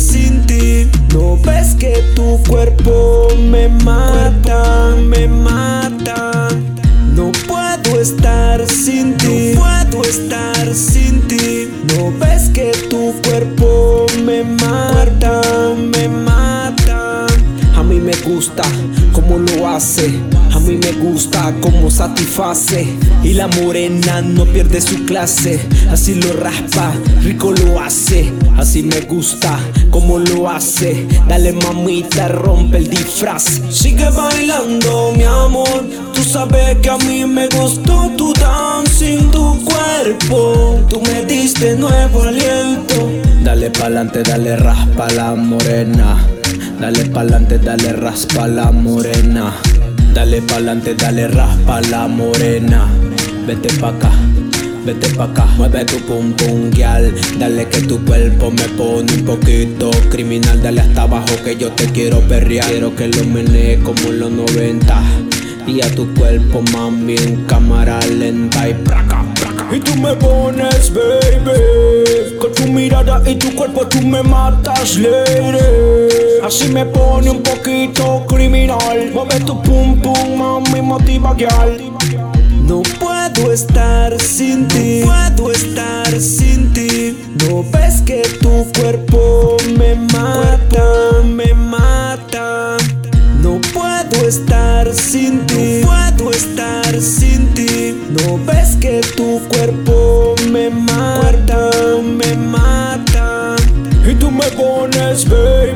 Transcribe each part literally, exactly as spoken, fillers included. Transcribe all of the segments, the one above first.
sin ti. No ves que tu cuerpo me mata, me mata. No puedo estar sin ti, no puedo estar sin ti. No ves que tu cuerpo me mata, me mata. A mí me gusta cómo lo hace, a mí me gusta cómo satisface. Y la morena no pierde su clase, así lo raspa, rico lo hace. Así me gusta cómo lo hace. Dale mamita, rompe el disfraz. Sigue bailando mi amor, tú sabes que a mí me gustó tu dancing, tu cuerpo. Tú me diste nuevo aliento. Dale pa'lante, dale raspa la morena. Dale pa'lante, dale raspa la morena. Dale pa'lante, dale raspa la morena. Vete pa' acá, vete pa' acá. Mueve tu pum pum, gyal. Dale que tu cuerpo me pone un poquito criminal. Dale hasta abajo que yo te quiero perrear. Quiero que lo menees como en los noventa. Y a tu cuerpo, mami, en cámara lenta y praca, praca. Y tú me pones, baby, con tu mirada y tu cuerpo tú me matas, lady. Así me pone un poquito criminal. Mueve tu pum pum, mami, motiva, gyal. No puedo estar sin ti, no puedo estar sin ti. No ves que tu cuerpo me mata, me mata. No puedo estar sin ti, no puedo estar sin ti. No ves que tu cuerpo me mata, me mata. Y tú me pones,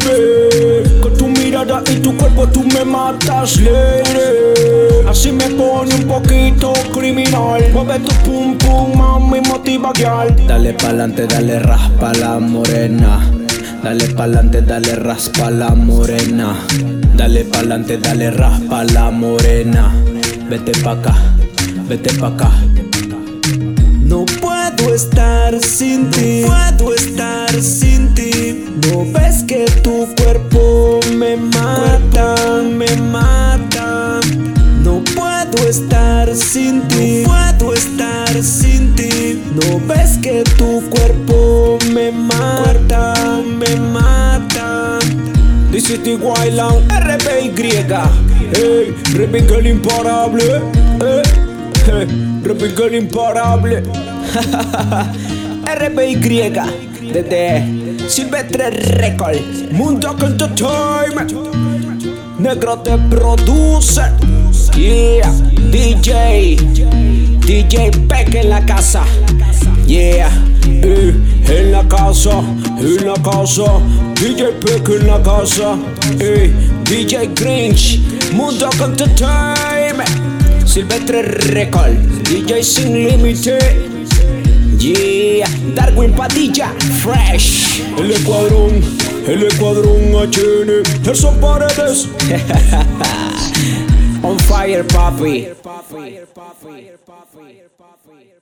baby, con tu mirada y tu cuerpo tú me matas, lady. Así me pone un poquito criminal. Mueve tu pum pum, mami, motiva, gyal. Dale pa'lante, dale raspa la morena. Dale pa'lante, dale raspa la morena. Dale pa'lante, dale raspa la morena. Vete pa' acá, vete pa' acá. No puedo estar sin ti, no puedo estar sin ti. No ves que tu cuerpo me mata, me mata. No puedo estar sin ti, no puedo estar sin ti. No ves que tu cuerpo me mata, me mata. D C T Wildland, R B Y. Hey, Rapping el imparable. Hey, hey, Rapping el imparable. R B Y. Desde Silvestre Record, Mundo Entertainment. Negro te produce. Yeah, D J D J Peck en la casa. Yeah, eh, en la casa, en la casa. D J Peck en la casa. Eh, D J Grinch, Mundo Entertainment. Silvestre Record, D J Sin Límite. Yeah, Darwin Padilla, Fresh. El Escuadrón, el Escuadrón H N, Gerson Paredes. On fire, papi.